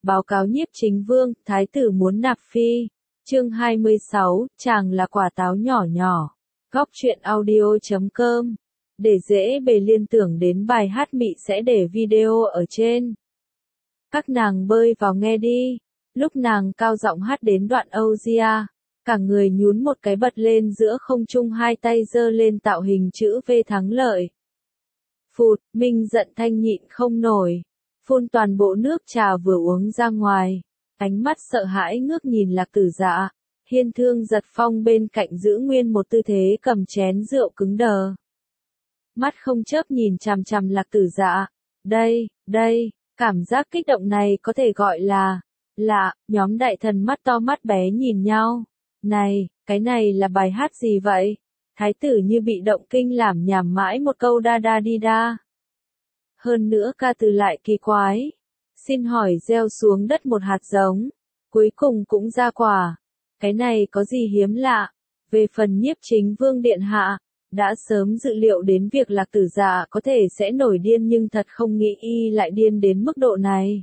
Báo cáo nhiếp chính vương, thái tử muốn nạp phi. Chương 26, chàng là quả táo nhỏ nhỏ. Góc truyện audio.com. Để dễ bề liên tưởng đến bài hát Mị sẽ để video ở trên. Các nàng bơi vào nghe đi. Lúc nàng cao giọng hát đến đoạn Âu Gia, cả người nhún một cái bật lên giữa không trung, hai tay giơ lên tạo hình chữ V thắng lợi. Phụt, Minh giận thanh nhịn không nổi, phun toàn bộ nước trà vừa uống ra ngoài. Ánh mắt sợ hãi ngước nhìn Lạc Tử Dạ. Hiên Thương Giật Phong bên cạnh giữ nguyên một tư thế cầm chén rượu cứng đờ. Mắt không chớp nhìn chằm chằm Lạc Tử Dạ. Đây, cảm giác kích động này có thể gọi là lạ. Nhóm đại thần mắt to mắt bé nhìn nhau. Này, cái này là bài hát gì vậy? Thái tử như bị động kinh làm nhảm mãi một câu đa đa đi đa. Hơn nữa ca từ lại kỳ quái. Xin hỏi gieo xuống đất một hạt giống, cuối cùng cũng ra quả. Cái này có gì hiếm lạ? Về phần nhiếp chính vương điện hạ, đã sớm dự liệu đến việc Lạc Tử Dạ có thể sẽ nổi điên, nhưng thật không nghĩ y lại điên đến mức độ này.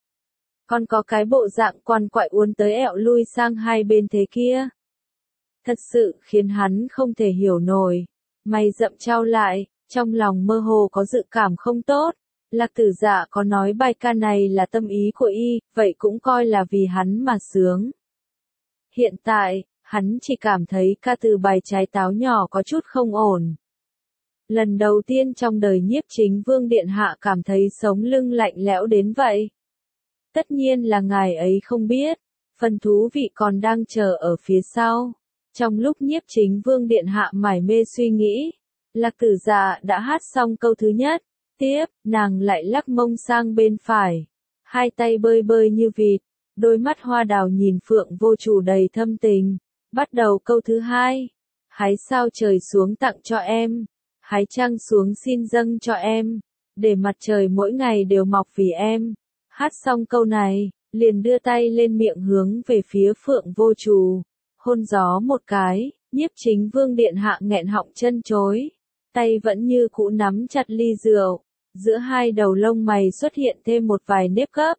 Còn có cái bộ dạng quằn quại uốn tới ẹo lui sang hai bên thế kia. Thật sự khiến hắn không thể hiểu nổi. Mày rậm trao lại, trong lòng mơ hồ có dự cảm không tốt. Lạc Tử Dạ có nói bài ca này là tâm ý của y, vậy cũng coi là vì hắn mà sướng. Hiện tại, hắn chỉ cảm thấy ca từ bài trái táo nhỏ có chút không ổn. Lần đầu tiên trong đời nhiếp chính vương điện hạ cảm thấy sống lưng lạnh lẽo đến vậy. Tất nhiên là ngài ấy không biết, phần thú vị còn đang chờ ở phía sau. Trong lúc nhiếp chính vương điện hạ mải mê suy nghĩ, Lạc Tử Dạ đã hát xong câu thứ nhất. Tiếp, nàng lại lắc mông sang bên phải, hai tay bơi bơi như vịt, đôi mắt hoa đào nhìn Phượng Vô Chủ đầy thâm tình. Bắt đầu câu thứ hai, hái sao trời xuống tặng cho em, hái trăng xuống xin dâng cho em, để mặt trời mỗi ngày đều mọc vì em. Hát xong câu này, liền đưa tay lên miệng hướng về phía Phượng Vô Chủ, hôn gió một cái. Nhiếp chính vương điện hạ nghẹn họng chân chối, tay vẫn như cũ nắm chặt ly rượu. Giữa hai đầu lông mày xuất hiện thêm một vài nếp gấp.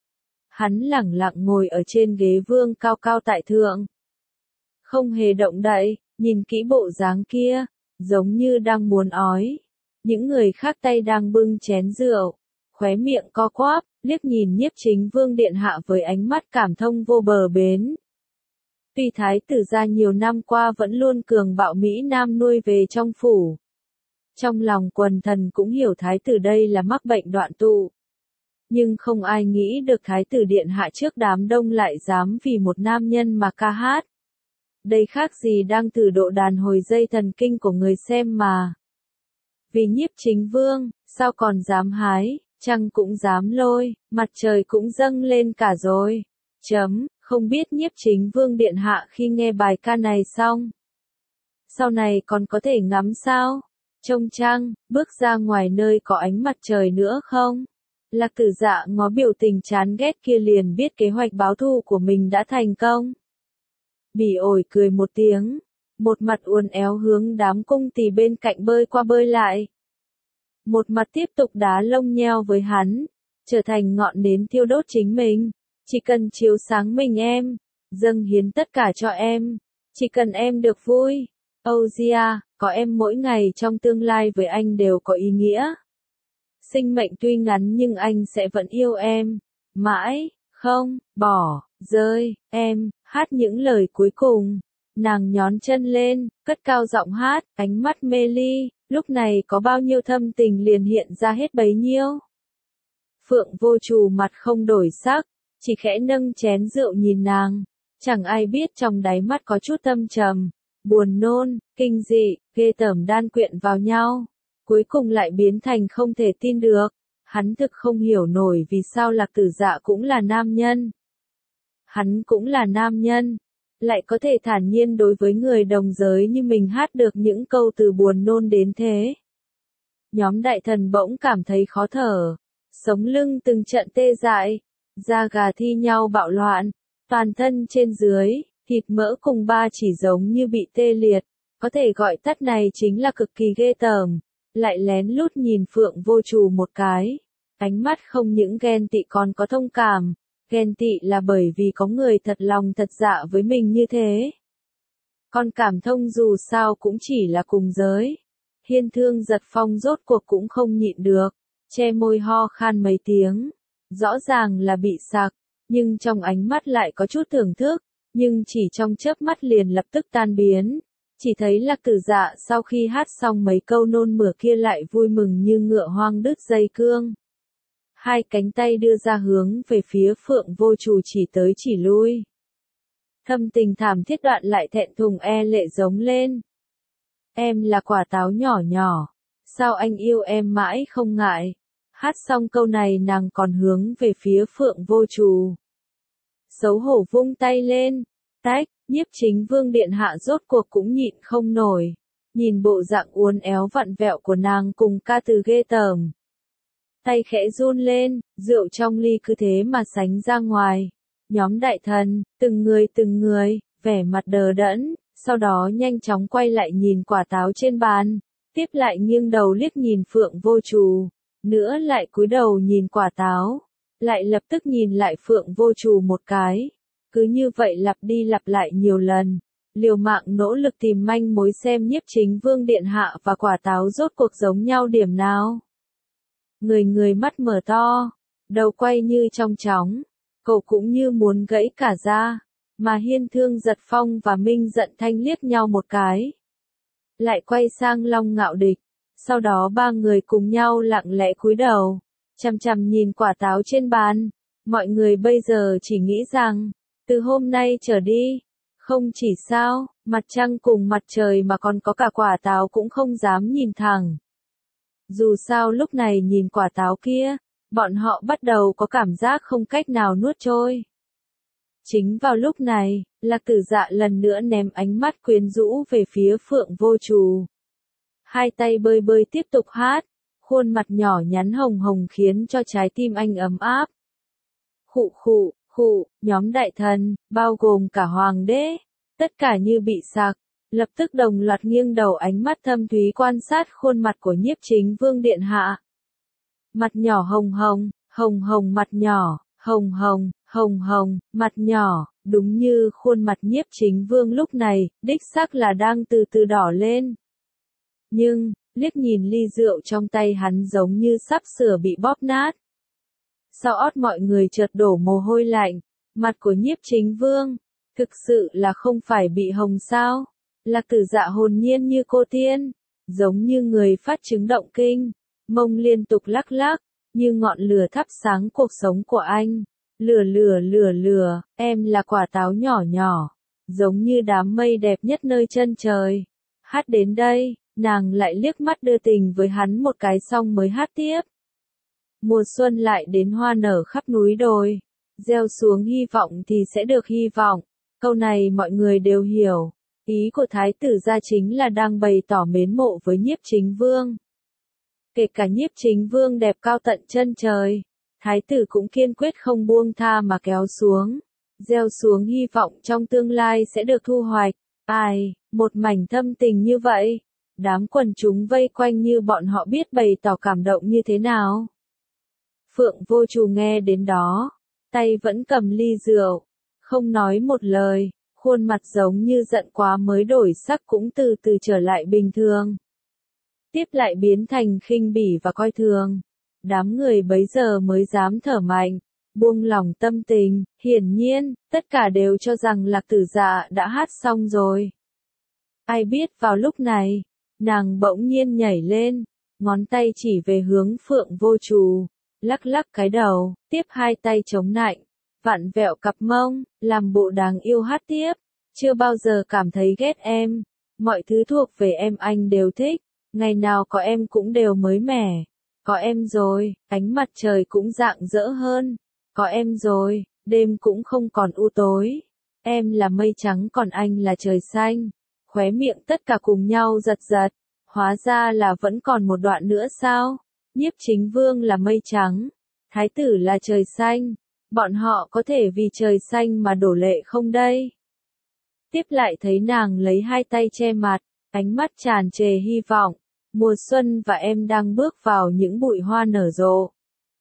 Hắn lẳng lặng ngồi ở trên ghế vương cao cao tại thượng. Không hề động đậy, nhìn kỹ bộ dáng kia, giống như đang muốn ói. Những người khác tay đang bưng chén rượu, khóe miệng co quắp, liếc nhìn nhiếp chính vương điện hạ với ánh mắt cảm thông vô bờ bến. Tuy thái tử gia nhiều năm qua vẫn luôn cường bạo Mỹ Nam nuôi về trong phủ. Trong lòng quần thần cũng hiểu thái tử đây là mắc bệnh đoạn tụ. Nhưng không ai nghĩ được thái tử điện hạ trước đám đông lại dám vì một nam nhân mà ca hát. Đây khác gì đang từ độ đàn hồi dây thần kinh của người xem mà. Vì nhiếp chính vương, sao còn dám hái, trăng cũng dám lôi, mặt trời cũng dâng lên cả rồi. Không biết nhiếp chính vương điện hạ khi nghe bài ca này xong, sau này còn có thể ngắm sao? Trông trăng, bước ra ngoài nơi có ánh mặt trời nữa không? Lạc Tử Dạ ngó biểu tình chán ghét kia liền biết kế hoạch báo thù của mình đã thành công. Bỉ ổi cười một tiếng, một mặt uốn éo hướng đám cung tỳ bên cạnh bơi qua bơi lại. Một mặt tiếp tục đá lông nheo với hắn, trở thành ngọn nến thiêu đốt chính mình. Chỉ cần chiếu sáng mình em, dâng hiến tất cả cho em, chỉ cần em được vui. Âu Gia, có em mỗi ngày trong tương lai với anh đều có ý nghĩa. Sinh mệnh tuy ngắn nhưng anh sẽ vẫn yêu em, mãi, không, bỏ, rơi, em. Hát những lời cuối cùng, nàng nhón chân lên, cất cao giọng hát, ánh mắt mê ly, lúc này có bao nhiêu thâm tình liền hiện ra hết bấy nhiêu. Phượng Vô Chủ mặt không đổi sắc, chỉ khẽ nâng chén rượu nhìn nàng, chẳng ai biết trong đáy mắt có chút âm trầm, buồn nôn, kinh dị, ghê tởm đan quyện vào nhau, cuối cùng lại biến thành không thể tin được. Hắn thực không hiểu nổi vì sao Lạc Tử Dạ cũng là nam nhân. Hắn cũng là nam nhân, lại có thể thản nhiên đối với người đồng giới như mình hát được những câu từ buồn nôn đến thế. Nhóm đại thần bỗng cảm thấy khó thở, sống lưng từng trận tê dại, da gà thi nhau bạo loạn, toàn thân trên dưới, thịt mỡ cùng ba chỉ giống như bị tê liệt, có thể gọi tắt này chính là cực kỳ ghê tởm. Lại lén lút nhìn Phượng Vô Chủ một cái, ánh mắt không những ghen tị còn có thông cảm, Ghen tị là bởi vì có người thật lòng thật dạ với mình như thế. Còn cảm thông dù sao cũng chỉ là cùng giới. Hiên Thương Giật Phong rốt cuộc cũng không nhịn được, che môi ho khan mấy tiếng. Rõ ràng là bị sặc, nhưng trong ánh mắt lại có chút thưởng thức, nhưng chỉ trong chớp mắt liền lập tức tan biến. Chỉ thấy Lạc Tử Dạ sau khi hát xong mấy câu nôn mửa kia lại vui mừng như ngựa hoang đứt dây cương. Hai cánh tay đưa ra hướng về phía Phượng Vô Trù chỉ tới chỉ lui. Thâm tình thảm thiết đoạn lại thẹn thùng lệ giống lên. Em là quả táo nhỏ nhỏ, sao anh yêu em mãi không ngại. Hát xong câu này nàng còn hướng về phía Phượng Vô Trù. Xấu hổ vung tay lên, tách, Nhiếp Chính Vương điện hạ rốt cuộc cũng nhịn không nổi. Nhìn bộ dạng uốn éo vặn vẹo của nàng cùng ca từ ghê tởm. Tay khẽ run lên, rượu trong ly cứ thế mà sánh ra ngoài. Nhóm đại thần, từng người, vẻ mặt đờ đẫn, sau đó nhanh chóng quay lại nhìn quả táo trên bàn, tiếp lại nghiêng đầu liếc nhìn Phượng Vô Trù, nữa lại cúi đầu nhìn quả táo, lại lập tức nhìn lại Phượng Vô Trù một cái. Cứ như vậy lặp đi lặp lại nhiều lần, liều mạng nỗ lực tìm manh mối xem Nhiếp Chính Vương điện hạ và quả táo rốt cuộc giống nhau điểm nào. Người mắt mở to, đầu quay như trong chóng, cậu cũng như muốn gãy cả da, mà Hiên Thương Giật Phong và Minh Giận Thanh liếc nhau một cái. Lại quay sang Long Ngạo Địch, sau đó ba người cùng nhau lặng lẽ cúi đầu, chằm chằm nhìn quả táo trên bàn. Mọi người bây giờ chỉ nghĩ rằng, từ hôm nay trở đi, không chỉ sao, mặt trăng cùng mặt trời mà còn có cả quả táo cũng không dám nhìn thẳng. Dù sao lúc này nhìn quả táo kia, bọn họ bắt đầu có cảm giác không cách nào nuốt trôi. Chính vào lúc này, Lạc Tử Dạ lần nữa ném ánh mắt quyến rũ về phía Phượng Vô Trù. Hai tay bơi bơi tiếp tục hát, khuôn mặt nhỏ nhắn hồng hồng khiến cho trái tim anh ấm áp. Khụ khụ, khụ, nhóm đại thần, bao gồm cả hoàng đế, tất cả như bị sặc, lập tức đồng loạt nghiêng đầu ánh mắt thâm thúy quan sát khuôn mặt của Nhiếp Chính Vương điện hạ. Mặt nhỏ hồng hồng mặt nhỏ, hồng hồng, mặt nhỏ, đúng như khuôn mặt Nhiếp Chính Vương lúc này, đích xác là đang từ từ đỏ lên. Nhưng, liếc nhìn ly rượu trong tay hắn giống như sắp sửa bị bóp nát. Sau ót mọi người chợt đổ mồ hôi lạnh, mặt của Nhiếp Chính Vương, thực sự là không phải bị hồng sao? Lạc Tử Dạ hồn nhiên như cô tiên, giống như người phát chứng động kinh, mông liên tục lắc lắc, như ngọn lửa thắp sáng cuộc sống của anh. Lửa, em là quả táo nhỏ nhỏ, giống như đám mây đẹp nhất nơi chân trời. Hát đến đây, nàng lại liếc mắt đưa tình với hắn một cái xong mới hát tiếp. Mùa xuân lại đến hoa nở khắp núi đồi, gieo xuống hy vọng thì sẽ được hy vọng. Câu này mọi người đều hiểu. Ý của Thái tử gia chính là đang bày tỏ mến mộ với Nhiếp Chính Vương. Kể cả Nhiếp Chính Vương đẹp cao tận chân trời, Thái tử cũng kiên quyết không buông tha mà kéo xuống, gieo xuống hy vọng trong tương lai sẽ được thu hoạch. Ai, một mảnh thâm tình như vậy, đám quần chúng vây quanh như bọn họ biết bày tỏ cảm động như thế nào. Phượng Vô Trù nghe đến đó, tay vẫn cầm ly rượu, không nói một lời, khuôn mặt giống như giận quá mới đổi sắc cũng từ từ trở lại bình thường. Tiếp lại biến thành khinh bỉ và coi thường. Đám người bấy giờ mới dám thở mạnh, buông lỏng tâm tình, hiển nhiên, tất cả đều cho rằng Lạc Tử Dạ đã hát xong rồi. Ai biết vào lúc này, nàng bỗng nhiên nhảy lên, ngón tay chỉ về hướng Phượng Vô Trù, lắc lắc cái đầu, tiếp hai tay chống nạnh, vặn vẹo cặp mông, làm bộ đáng yêu hát tiếp. Chưa bao giờ cảm thấy ghét em, mọi thứ thuộc về em anh đều thích, ngày nào có em cũng đều mới mẻ. Có em rồi, ánh mặt trời cũng rạng rỡ hơn. Có em rồi, đêm cũng không còn u tối. Em là mây trắng còn anh là trời xanh. Khóe miệng tất cả cùng nhau giật giật. Hóa ra là vẫn còn một đoạn nữa sao? Nhiếp Chính Vương là mây trắng, Thái tử là trời xanh. Bọn họ có thể vì trời xanh mà đổ lệ không đây? Tiếp lại thấy nàng lấy hai tay che mặt, ánh mắt tràn trề hy vọng. Mùa xuân và em đang bước vào những bụi hoa nở rộ.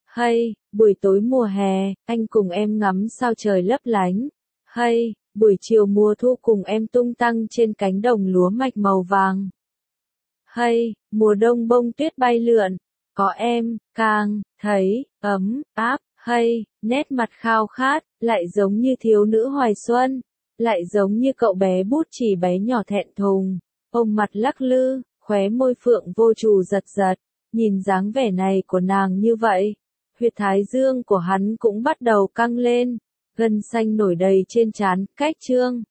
Hay, buổi tối mùa hè, anh cùng em ngắm sao trời lấp lánh. Hay, buổi chiều mùa thu cùng em tung tăng trên cánh đồng lúa mạch màu vàng. Hay, mùa đông bông tuyết bay lượn, có em, càng thấy ấm áp. Hay, nét mặt khao khát, lại giống như thiếu nữ hoài xuân, lại giống như cậu bé bút chì bé nhỏ thẹn thùng, ôm mặt lắc lư, khóe môi phượng vô trù giật giật, nhìn dáng vẻ này của nàng như vậy, huyệt thái dương của hắn cũng bắt đầu căng lên, gân xanh nổi đầy trên trán, cách trương.